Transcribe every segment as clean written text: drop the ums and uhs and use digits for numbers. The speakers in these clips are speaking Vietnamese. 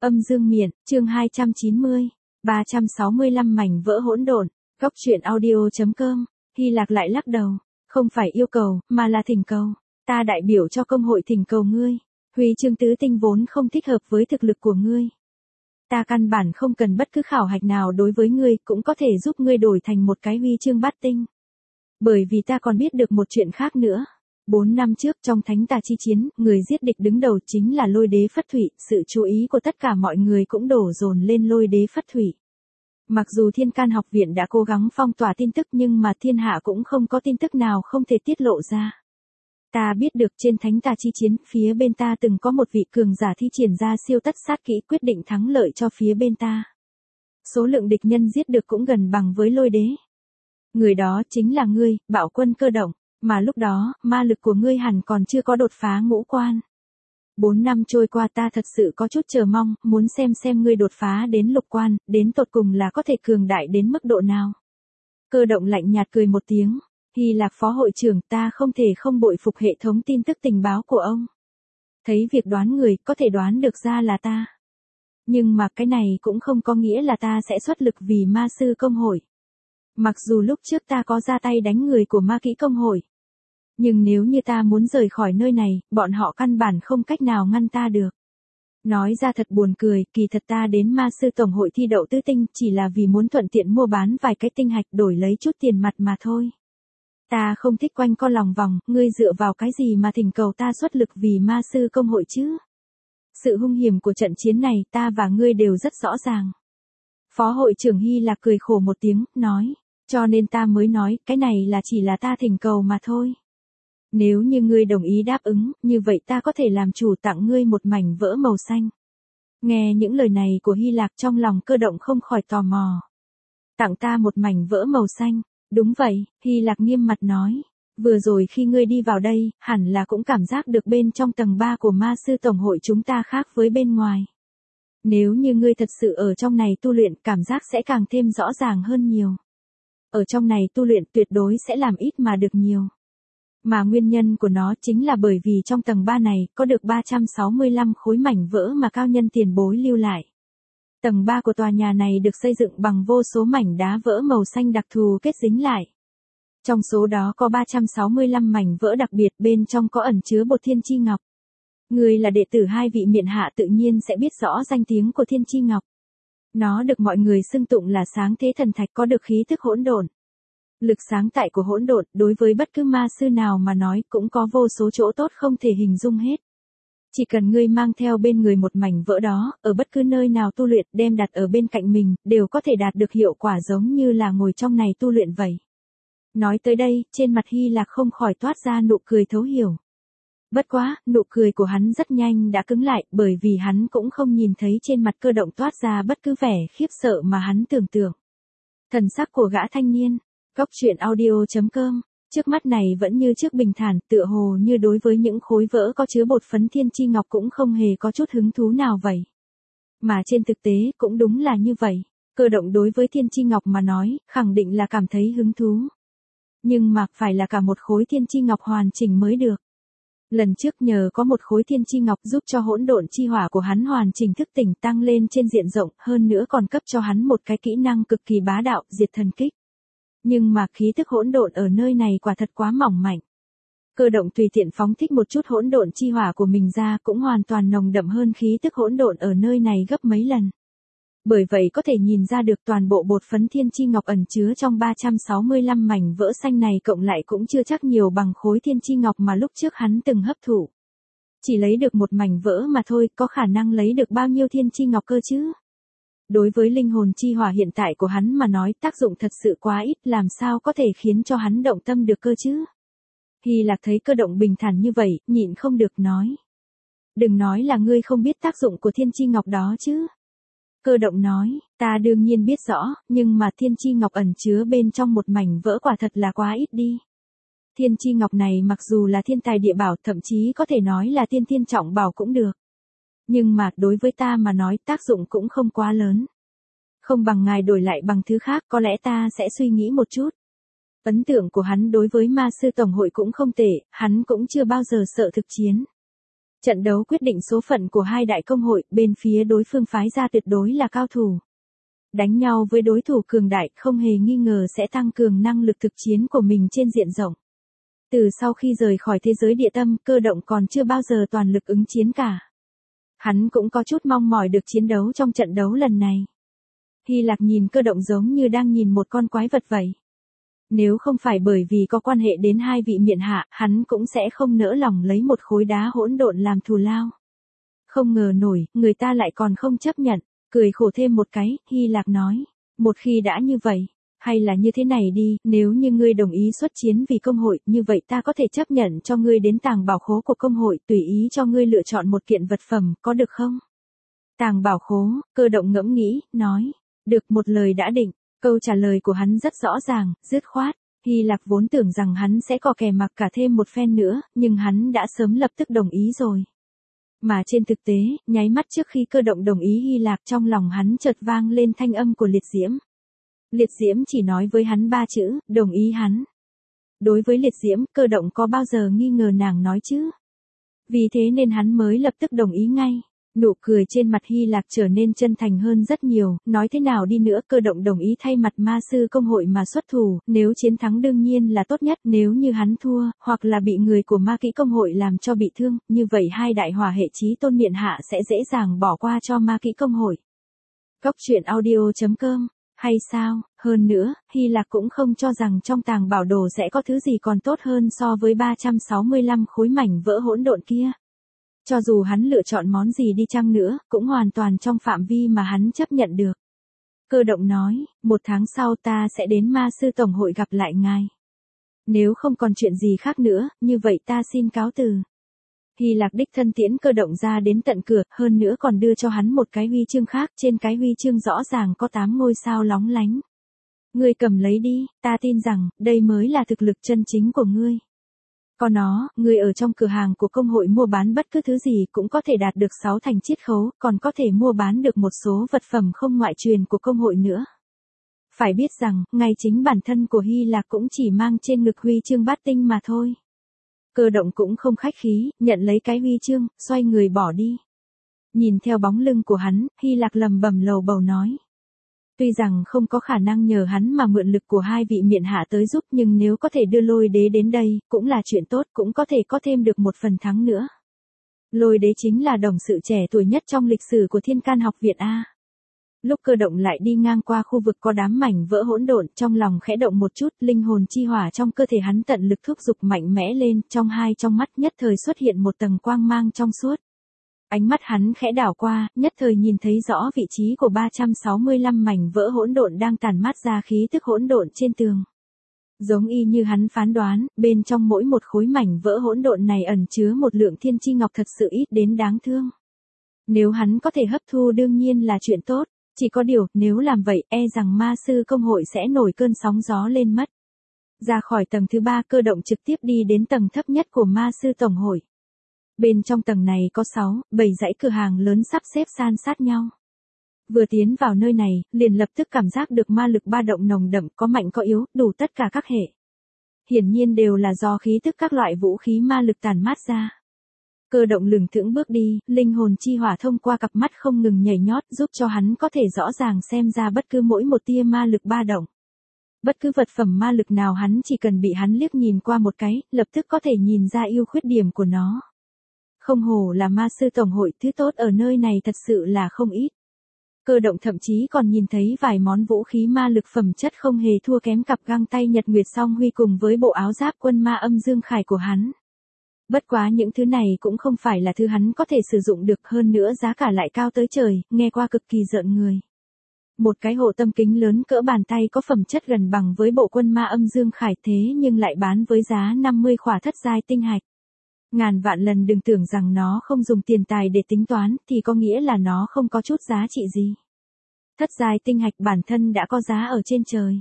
Âm dương miện, chương 290, 365 mảnh vỡ hỗn độn, góc truyện audio.com, Hy Lạc lại lắc đầu, không phải yêu cầu, mà là thỉnh cầu. Ta đại biểu cho công hội thỉnh cầu ngươi, huy chương tứ tinh vốn không thích hợp với thực lực của ngươi. Ta căn bản không cần bất cứ khảo hạch nào đối với ngươi, cũng có thể giúp ngươi đổi thành một cái huy chương bát tinh. Bởi vì ta còn biết được một chuyện khác nữa. 4 năm trước trong Thánh Tà chi chiến, người giết địch đứng đầu chính là Lôi Đế Phất Thụy, sự chú ý của tất cả mọi người cũng đổ dồn lên Lôi Đế Phất Thụy. Mặc dù Thiên Can học viện đã cố gắng phong tỏa tin tức nhưng mà thiên hạ cũng không có tin tức nào không thể tiết lộ ra. Ta biết được trên Thánh Tà chi chiến, phía bên ta từng có một vị cường giả thi triển ra siêu tất sát kỹ quyết định thắng lợi cho phía bên ta. Số lượng địch nhân giết được cũng gần bằng với Lôi Đế. Người đó chính là ngươi, Bạo Quân Cơ Động. Mà lúc đó, ma lực của ngươi hẳn còn chưa có đột phá ngũ quan. 4 năm trôi qua ta thật sự có chút chờ mong, muốn xem ngươi đột phá đến lục quan, đến tột cùng là có thể cường đại đến mức độ nào. Cơ Động lạnh nhạt cười một tiếng, Hy Lạc phó hội trưởng, ta không thể không bội phục hệ thống tin tức tình báo của ông. Thấy việc đoán người, có thể đoán được ra là ta. Nhưng mà cái này cũng không có nghĩa là ta sẽ xuất lực vì ma sư công hội. Mặc dù lúc trước ta có ra tay đánh người của ma kỹ công hội. Nhưng nếu như ta muốn rời khỏi nơi này, bọn họ căn bản không cách nào ngăn ta được. Nói ra thật buồn cười, kỳ thật ta đến ma sư tổng hội thi đậu tứ tinh chỉ là vì muốn thuận tiện mua bán vài cái tinh hạch đổi lấy chút tiền mặt mà thôi. Ta không thích quanh co lòng vòng, ngươi dựa vào cái gì mà thỉnh cầu ta xuất lực vì ma sư công hội chứ? Sự hung hiểm của trận chiến này ta và ngươi đều rất rõ ràng. Phó hội trưởng Hy Lạc cười khổ một tiếng, nói, cho nên ta mới nói, cái này là chỉ là ta thỉnh cầu mà thôi. Nếu như ngươi đồng ý đáp ứng, như vậy ta có thể làm chủ tặng ngươi một mảnh vỡ màu xanh. Nghe những lời này của Hy Lạc trong lòng Cơ Động không khỏi tò mò. Tặng ta một mảnh vỡ màu xanh, đúng vậy, Hy Lạc nghiêm mặt nói. Vừa rồi khi ngươi đi vào đây, hẳn là cũng cảm giác được bên trong tầng 3 của ma sư tổng hội chúng ta khác với bên ngoài. Nếu như ngươi thật sự ở trong này tu luyện, cảm giác sẽ càng thêm rõ ràng hơn nhiều. Ở trong này tu luyện tuyệt đối sẽ làm ít mà được nhiều. Mà nguyên nhân của nó chính là bởi vì trong tầng 3 này có được 365 khối mảnh vỡ mà cao nhân tiền bối lưu lại. Tầng 3 của tòa nhà này được xây dựng bằng vô số mảnh đá vỡ màu xanh đặc thù kết dính lại. Trong số đó có 365 mảnh vỡ đặc biệt, bên trong có ẩn chứa bột thiên chi ngọc. Người là đệ tử hai vị miện hạ tự nhiên sẽ biết rõ danh tiếng của thiên chi ngọc. Nó được mọi người xưng tụng là sáng thế thần thạch, có được khí thức hỗn độn. Lực sáng tại của hỗn độn đối với bất cứ ma sư nào mà nói cũng có vô số chỗ tốt không thể hình dung hết. Chỉ cần ngươi mang theo bên người một mảnh vỡ đó, ở bất cứ nơi nào tu luyện, đem đặt ở bên cạnh mình, đều có thể đạt được hiệu quả giống như là ngồi trong này tu luyện vậy. Nói tới đây, trên mặt Hy Lạc không khỏi toát ra nụ cười thấu hiểu. Bất quá, nụ cười của hắn rất nhanh đã cứng lại, bởi vì hắn cũng không nhìn thấy trên mặt Cơ Động toát ra bất cứ vẻ khiếp sợ mà hắn tưởng tượng. Thần sắc của gã thanh niên, góc truyện audio.com, trước mắt này vẫn như trước bình thản, tựa hồ như đối với những khối vỡ có chứa bột phấn thiên chi ngọc cũng không hề có chút hứng thú nào vậy. Mà trên thực tế cũng đúng là như vậy, Cơ Động đối với thiên chi ngọc mà nói, khẳng định là cảm thấy hứng thú. Nhưng mà phải là cả một khối thiên chi ngọc hoàn chỉnh mới được. Lần trước nhờ có một khối thiên chi ngọc giúp cho hỗn độn chi hỏa của hắn hoàn chỉnh thức tỉnh tăng lên trên diện rộng, hơn nữa còn cấp cho hắn một cái kỹ năng cực kỳ bá đạo, diệt thần kích. Nhưng mà khí thức hỗn độn ở nơi này quả thật quá mỏng mảnh. Cơ Động tùy tiện phóng thích một chút hỗn độn chi hỏa của mình ra cũng hoàn toàn nồng đậm hơn khí thức hỗn độn ở nơi này gấp mấy lần. Bởi vậy có thể nhìn ra được toàn bộ bột phấn thiên chi ngọc ẩn chứa trong 365 mảnh vỡ xanh này cộng lại cũng chưa chắc nhiều bằng khối thiên chi ngọc mà lúc trước hắn từng hấp thụ. Chỉ lấy được một mảnh vỡ mà thôi, có khả năng lấy được bao nhiêu thiên chi ngọc cơ chứ? Đối với linh hồn chi hỏa hiện tại của hắn mà nói, tác dụng thật sự quá ít, làm sao có thể khiến cho hắn động tâm được cơ chứ? Hy Lạc thấy Cơ Động bình thản như vậy, nhịn không được nói. Đừng nói là ngươi không biết tác dụng của thiên chi ngọc đó chứ. Cơ Động nói, ta đương nhiên biết rõ, nhưng mà thiên chi ngọc ẩn chứa bên trong một mảnh vỡ quả thật là quá ít đi. Thiên chi ngọc này mặc dù là thiên tài địa bảo, thậm chí có thể nói là tiên thiên trọng bảo cũng được. Nhưng mà đối với ta mà nói tác dụng cũng không quá lớn. Không bằng ngài đổi lại bằng thứ khác, có lẽ ta sẽ suy nghĩ một chút. Ấn tượng của hắn đối với ma sư tổng hội cũng không tệ, hắn cũng chưa bao giờ sợ thực chiến. Trận đấu quyết định số phận của hai đại công hội, bên phía đối phương phái ra tuyệt đối là cao thủ. Đánh nhau với đối thủ cường đại không hề nghi ngờ sẽ tăng cường năng lực thực chiến của mình trên diện rộng. Từ sau khi rời khỏi thế giới địa tâm, Cơ Động còn chưa bao giờ toàn lực ứng chiến cả. Hắn cũng có chút mong mỏi được chiến đấu trong trận đấu lần này. Hy Lạc nhìn Cơ Động giống như đang nhìn một con quái vật vậy. Nếu không phải bởi vì có quan hệ đến hai vị miện hạ, hắn cũng sẽ không nỡ lòng lấy một khối đá hỗn độn làm thù lao. Không ngờ nổi, người ta lại còn không chấp nhận, cười khổ thêm một cái, Hy Lạc nói. Một khi đã như vậy, hay là như thế này đi, nếu như ngươi đồng ý xuất chiến vì công hội, như vậy ta có thể chấp nhận cho ngươi đến tàng bảo khố của công hội, tùy ý cho ngươi lựa chọn một kiện vật phẩm, có được không? Tàng bảo khố, Cơ Động ngẫm nghĩ, nói. Được, một lời đã định. Câu trả lời của hắn rất rõ ràng, dứt khoát. Hy Lạc vốn tưởng rằng hắn sẽ có kè mặc cả thêm một phen nữa, nhưng hắn đã sớm lập tức đồng ý rồi. Mà trên thực tế, nháy mắt trước khi Cơ Động đồng ý Hy Lạc, trong lòng hắn chợt vang lên thanh âm của Liệt Diễm. Liệt Diễm chỉ nói với hắn 3 chữ, đồng ý hắn. Đối với Liệt Diễm, Cơ Động có bao giờ nghi ngờ nàng nói chứ? Vì thế nên hắn mới lập tức đồng ý ngay. Nụ cười trên mặt Hy Lạc trở nên chân thành hơn rất nhiều, nói thế nào đi nữa Cơ Động đồng ý thay mặt ma sư công hội mà xuất thủ, nếu chiến thắng đương nhiên là tốt nhất, nếu như hắn thua, hoặc là bị người của ma kỹ công hội làm cho bị thương, như vậy hai đại hỏa hệ chí tôn miện hạ sẽ dễ dàng bỏ qua cho ma kỹ công hội. Cốc truyện audio.com, hay sao, hơn nữa, Hy Lạc cũng không cho rằng trong tàng bảo đồ sẽ có thứ gì còn tốt hơn so với 365 khối mảnh vỡ hỗn độn kia. Cho dù hắn lựa chọn món gì đi chăng nữa, cũng hoàn toàn trong phạm vi mà hắn chấp nhận được. Cơ Động nói, 1 tháng sau ta sẽ đến ma sư tổng hội gặp lại ngài. Nếu không còn chuyện gì khác nữa, như vậy ta xin cáo từ. Hy Lạc đích thân tiễn Cơ Động ra đến tận cửa, hơn nữa còn đưa cho hắn một cái huy chương khác, trên cái huy chương rõ ràng có 8 ngôi sao lóng lánh. Ngươi cầm lấy đi, ta tin rằng, đây mới là thực lực chân chính của ngươi. Có nó, ngươi ở trong cửa hàng của công hội mua bán bất cứ thứ gì cũng có thể đạt được 6 thành chiết khấu, còn có thể mua bán được một số vật phẩm không ngoại truyền của công hội nữa. Phải biết rằng, ngay chính bản thân của Hy Lạc cũng chỉ mang trên ngực huy chương bát tinh mà thôi. Cơ Động cũng không khách khí, nhận lấy cái huy chương, xoay người bỏ đi. Nhìn theo bóng lưng của hắn, Hy Lạc lầm bầm lầu bầu nói. Tuy rằng không có khả năng nhờ hắn mà mượn lực của hai vị miện hạ tới giúp, nhưng nếu có thể đưa Lôi Đế đến đây, cũng là chuyện tốt, cũng có thể có thêm được một phần thắng nữa. Lôi Đế chính là đồng sự trẻ tuổi nhất trong lịch sử của Thiên Can học viện A. Lúc Cơ Động lại đi ngang qua khu vực có đám mảnh vỡ hỗn độn, trong lòng khẽ động một chút, linh hồn chi hỏa trong cơ thể hắn tận lực thúc giục mạnh mẽ lên, trong mắt nhất thời xuất hiện một tầng quang mang trong suốt. Ánh mắt hắn khẽ đảo qua, nhất thời nhìn thấy rõ vị trí của 365 mảnh vỡ hỗn độn đang tản mát ra khí tức hỗn độn trên tường. Giống y như hắn phán đoán, bên trong mỗi một khối mảnh vỡ hỗn độn này ẩn chứa một lượng thiên chi ngọc thật sự ít đến đáng thương. Nếu hắn có thể hấp thu đương nhiên là chuyện tốt, chỉ có điều, nếu làm vậy, e rằng ma sư công hội sẽ nổi cơn sóng gió lên mất. Ra khỏi tầng thứ 3, Cơ Động trực tiếp đi đến tầng thấp nhất của ma sư tổng hội. Bên trong tầng này có 6, 7 dãy cửa hàng lớn sắp xếp san sát nhau. Vừa tiến vào nơi này, liền lập tức cảm giác được ma lực ba động nồng đậm, có mạnh có yếu, đủ tất cả các hệ. Hiển nhiên đều là do khí tức các loại vũ khí ma lực tản mát ra. Cơ Động lừng thững bước đi, linh hồn chi hỏa thông qua cặp mắt không ngừng nhảy nhót, giúp cho hắn có thể rõ ràng xem ra bất cứ mỗi một tia ma lực ba động. Bất cứ vật phẩm ma lực nào hắn chỉ cần bị hắn liếc nhìn qua một cái, lập tức có thể nhìn ra ưu khuyết điểm của nó. Không hổ là ma sư tổng hội, thứ tốt ở nơi này thật sự là không ít. Cơ Động thậm chí còn nhìn thấy vài món vũ khí ma lực phẩm chất không hề thua kém cặp găng tay Nhật Nguyệt Song Huy cùng với bộ áo giáp quân ma âm dương khải của hắn. Bất quá những thứ này cũng không phải là thứ hắn có thể sử dụng được, hơn nữa giá cả lại cao tới trời, nghe qua cực kỳ rợn người. Một cái hộ tâm kính lớn cỡ bàn tay có phẩm chất gần bằng với bộ quân ma âm dương khải, thế nhưng lại bán với giá 50 khỏa thất giai tinh hạch. Ngàn vạn lần đừng tưởng rằng nó không dùng tiền tài để tính toán, thì có nghĩa là nó không có chút giá trị gì. Thất giai tinh hạch bản thân đã có giá ở trên trời.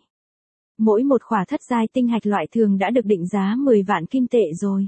Mỗi một khỏa thất giai tinh hạch loại thường đã được định giá 10 vạn kim tệ rồi.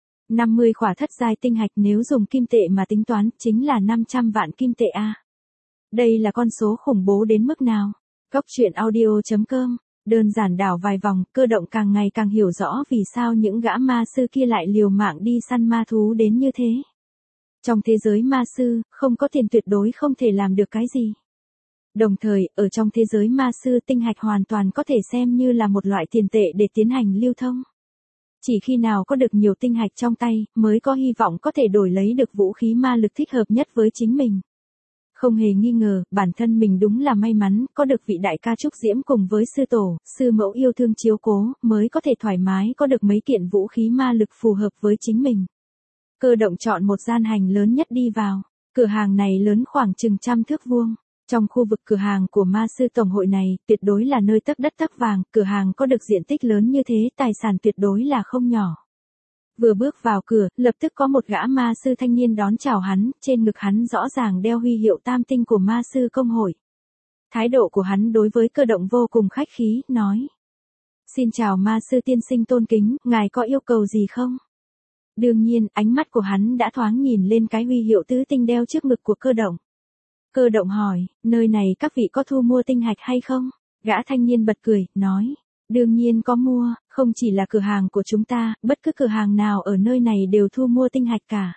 50 khỏa thất giai tinh hạch nếu dùng kim tệ mà tính toán, chính là 500 vạn kim tệ a. Đây là con số khủng bố đến mức nào? Cốc truyện audio.com, đơn giản đảo vài vòng, Cơ Động càng ngày càng hiểu rõ vì sao những gã ma sư kia lại liều mạng đi săn ma thú đến như thế. Trong thế giới ma sư, không có tiền tuyệt đối không thể làm được cái gì. Đồng thời, ở trong thế giới ma sư tinh hạch hoàn toàn có thể xem như là một loại tiền tệ để tiến hành lưu thông. Chỉ khi nào có được nhiều tinh hạch trong tay, mới có hy vọng có thể đổi lấy được vũ khí ma lực thích hợp nhất với chính mình. Không hề nghi ngờ, bản thân mình đúng là may mắn, có được vị đại ca Trúc Diễm cùng với sư tổ, sư mẫu yêu thương chiếu cố, mới có thể thoải mái có được mấy kiện vũ khí ma lực phù hợp với chính mình. Cơ động chọn một gian hành lớn nhất đi vào. Cửa hàng này lớn khoảng chừng 100 thước vuông. Trong khu vực cửa hàng của ma sư tổng hội này, tuyệt đối là nơi tấc đất tấc vàng, cửa hàng có được diện tích lớn như thế, tài sản tuyệt đối là không nhỏ. Vừa bước vào cửa, lập tức có một gã ma sư thanh niên đón chào hắn, trên ngực hắn rõ ràng đeo huy hiệu tam tinh của ma sư công hội. Thái độ của hắn đối với Cơ động vô cùng khách khí, nói. Xin chào ma sư tiên sinh tôn kính, ngài có yêu cầu gì không? Đương nhiên, ánh mắt của hắn đã thoáng nhìn lên cái huy hiệu tứ tinh đeo trước ngực của Cơ động. Cơ động hỏi, nơi này các vị có thu mua tinh hạch hay không? Gã thanh niên bật cười, nói. Đương nhiên có mua, không chỉ là cửa hàng của chúng ta, bất cứ cửa hàng nào ở nơi này đều thu mua tinh hạch cả.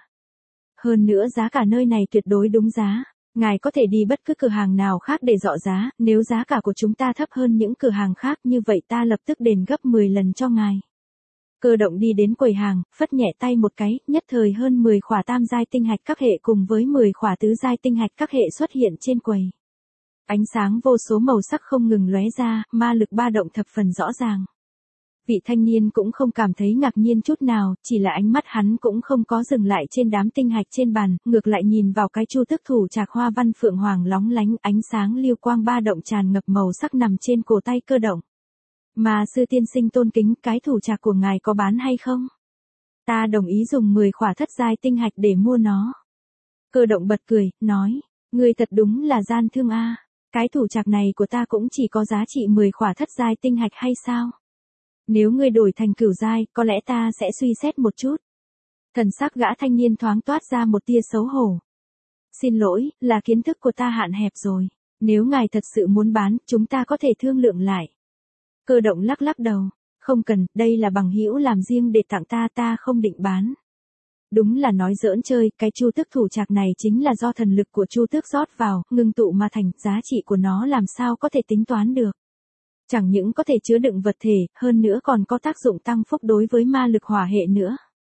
Hơn nữa giá cả nơi này tuyệt đối đúng giá. Ngài có thể đi bất cứ cửa hàng nào khác để dọ giá, nếu giá cả của chúng ta thấp hơn những cửa hàng khác như vậy ta lập tức đền gấp 10 lần cho ngài. Cơ động đi đến quầy hàng, phất nhẹ tay một cái, nhất thời hơn 10 khỏa tam giai tinh hạch các hệ cùng với 10 khỏa tứ giai tinh hạch các hệ xuất hiện trên quầy. Ánh sáng vô số màu sắc không ngừng lóe ra, ma lực ba động thập phần rõ ràng. Vị thanh niên cũng không cảm thấy ngạc nhiên chút nào, chỉ là ánh mắt hắn cũng không có dừng lại trên đám tinh hạch trên bàn, ngược lại nhìn vào cái chu tước thủ trạc hoa văn phượng hoàng lóng lánh, ánh sáng lưu quang ba động tràn ngập màu sắc nằm trên cổ tay Cơ động. Mà sư tiên sinh tôn kính, cái thủ trạc của ngài có bán hay không? Ta đồng ý dùng 10 khỏa thất giai tinh hạch để mua nó. Cơ động bật cười, nói, ngươi thật đúng là gian thương a. Cái thủ trạc này của ta cũng chỉ có giá trị 10 khỏa thất giai tinh hạch hay sao? Nếu ngươi đổi thành cửu giai, có lẽ ta sẽ suy xét một chút. Thần sắc gã thanh niên thoáng toát ra một tia xấu hổ. Xin lỗi, là kiến thức của ta hạn hẹp rồi. Nếu ngài thật sự muốn bán, chúng ta có thể thương lượng lại. Cơ động lắc lắc đầu. Không cần, đây là bằng hữu làm riêng để tặng ta không định bán. Đúng là nói giỡn chơi, cái chu tước thủ trạc này chính là do thần lực của chu tước rót vào, ngưng tụ mà thành, giá trị của nó làm sao có thể tính toán được. Chẳng những có thể chứa đựng vật thể, hơn nữa còn có tác dụng tăng phúc đối với ma lực hỏa hệ nữa.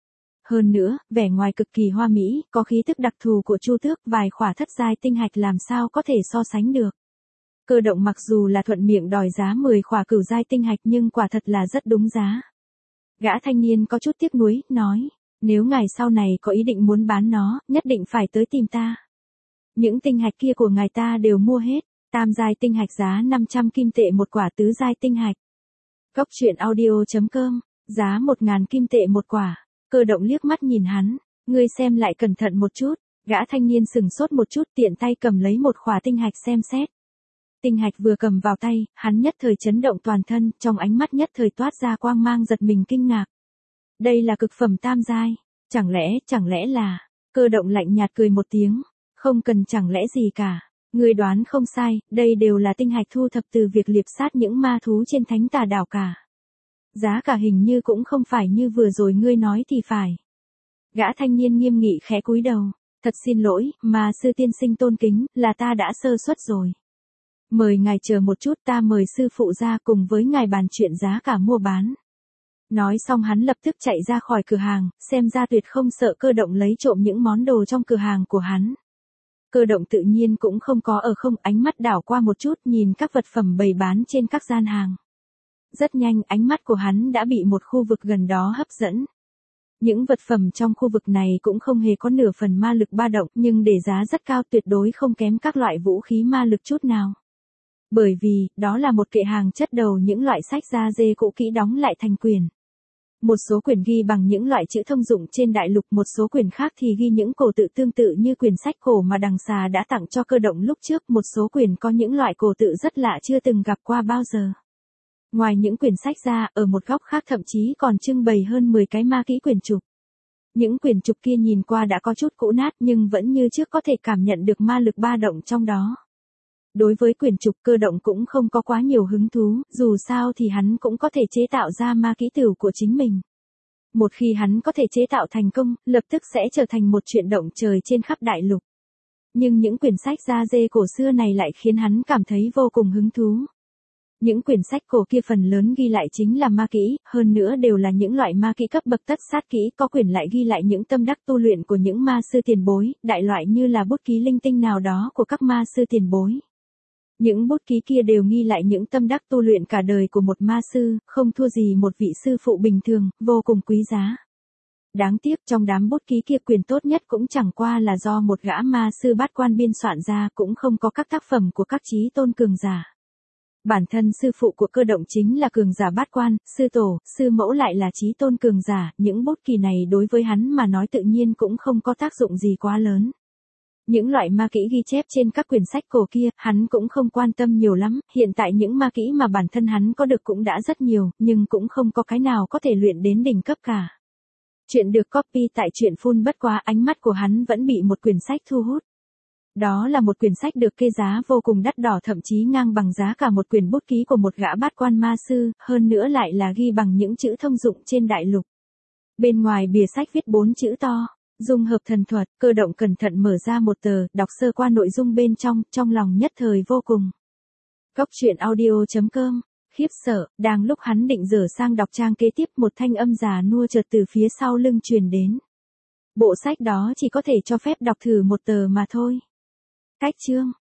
Hơn nữa, vẻ ngoài cực kỳ hoa mỹ, có khí tức đặc thù của chu tước, vài khỏa thất giai tinh hạch làm sao có thể so sánh được. Cơ động mặc dù là thuận miệng đòi giá 10 khỏa cửu giai tinh hạch nhưng quả thật là rất đúng giá. Gã thanh niên có chút tiếc nuối, nói, nếu ngài sau này có ý định muốn bán nó, nhất định phải tới tìm ta. Những tinh hạch kia của ngài ta đều mua hết, tam giai tinh hạch giá 500 kim tệ một quả, tứ giai tinh hạch. Góc truyện audio.com, giá 1.000 kim tệ một quả. Cơ động liếc mắt nhìn hắn, ngươi xem lại cẩn thận một chút. Gã thanh niên sừng sốt một chút, tiện tay cầm lấy một khỏa tinh hạch xem xét. Tinh hạch vừa cầm vào tay, hắn nhất thời chấn động toàn thân, trong ánh mắt nhất thời toát ra quang mang giật mình kinh ngạc. Đây là cực phẩm tam giai, chẳng lẽ là, Cơ động lạnh nhạt cười một tiếng, không cần chẳng lẽ gì cả, ngươi đoán không sai, đây đều là tinh hạch thu thập từ việc liệp sát những ma thú trên thánh tà đảo cả. Giá cả hình như cũng không phải như vừa rồi ngươi nói thì phải. Gã thanh niên nghiêm nghị khẽ cúi đầu, thật xin lỗi, mà sư tiên sinh tôn kính, là ta đã sơ suất rồi. Mời ngài chờ một chút, ta mời sư phụ ra cùng với ngài bàn chuyện giá cả mua bán. Nói xong hắn lập tức chạy ra khỏi cửa hàng, xem ra tuyệt không sợ Cơ động lấy trộm những món đồ trong cửa hàng của hắn. Cơ động tự nhiên cũng không có ở không, ánh mắt đảo qua một chút nhìn các vật phẩm bày bán trên các gian hàng. Rất nhanh ánh mắt của hắn đã bị một khu vực gần đó hấp dẫn. Những vật phẩm trong khu vực này cũng không hề có nửa phần ma lực ba động nhưng để giá rất cao, tuyệt đối không kém các loại vũ khí ma lực chút nào. Bởi vì, đó là một kệ hàng chất đầu những loại sách da dê cũ kỹ đóng lại thành quyển. Một số quyển ghi bằng những loại chữ thông dụng trên đại lục, một số quyển khác thì ghi những cổ tự tương tự như quyển sách cổ mà đằng xà đã tặng cho Cơ động lúc trước, một số quyển có những loại cổ tự rất lạ chưa từng gặp qua bao giờ. Ngoài những quyển sách ra, ở một góc khác thậm chí còn trưng bày hơn 10 cái ma kỹ quyển trục. Những quyển trục kia nhìn qua đã có chút cũ nát nhưng vẫn như trước có thể cảm nhận được ma lực ba động trong đó. Đối với quyển trục, Cơ động cũng không có quá nhiều hứng thú, dù sao thì hắn cũng có thể chế tạo ra ma kỹ tửu của chính mình. Một khi hắn có thể chế tạo thành công, lập tức sẽ trở thành một chuyện động trời trên khắp đại lục. Nhưng những quyển sách da dê cổ xưa này lại khiến hắn cảm thấy vô cùng hứng thú. Những quyển sách cổ kia phần lớn ghi lại chính là ma kỹ, hơn nữa đều là những loại ma kỹ cấp bậc tất sát kỹ, có quyển lại ghi lại những tâm đắc tu luyện của những ma sư tiền bối, đại loại như là bút ký linh tinh nào đó của các ma sư tiền bối. Những bút ký kia đều ghi lại những tâm đắc tu luyện cả đời của một ma sư, không thua gì một vị sư phụ bình thường, vô cùng quý giá. Đáng tiếc trong đám bút ký kia quyền tốt nhất cũng chẳng qua là do một gã ma sư bát quan biên soạn ra, cũng không có các tác phẩm của các chí tôn cường giả. Bản thân sư phụ của Cơ Động chính là cường giả bát quan, sư tổ, sư mẫu lại là chí tôn cường giả, những bút ký này đối với hắn mà nói tự nhiên cũng không có tác dụng gì quá lớn. Những loại ma kỹ ghi chép trên các quyển sách cổ kia, hắn cũng không quan tâm nhiều lắm, hiện tại những ma kỹ mà bản thân hắn có được cũng đã rất nhiều, nhưng cũng không có cái nào có thể luyện đến đỉnh cấp cả. Chuyện được copy tại truyện Phun, bất quá ánh mắt của hắn vẫn bị một quyển sách thu hút. Đó là một quyển sách được kê giá vô cùng đắt đỏ, thậm chí ngang bằng giá cả một quyển bút ký của một gã bát quan ma sư, hơn nữa lại là ghi bằng những chữ thông dụng trên đại lục. Bên ngoài bìa sách viết 4 chữ to: dung hợp thần thuật. Cơ Động cẩn thận mở ra một tờ, đọc sơ qua nội dung bên trong lòng nhất thời vô cùng. Cốc truyện audio.com. Khiếp sợ, đang lúc hắn định dở sang đọc trang kế tiếp, một thanh âm già nua chợt từ phía sau lưng truyền đến. Bộ sách đó chỉ có thể cho phép đọc thử một tờ mà thôi. Cách chương.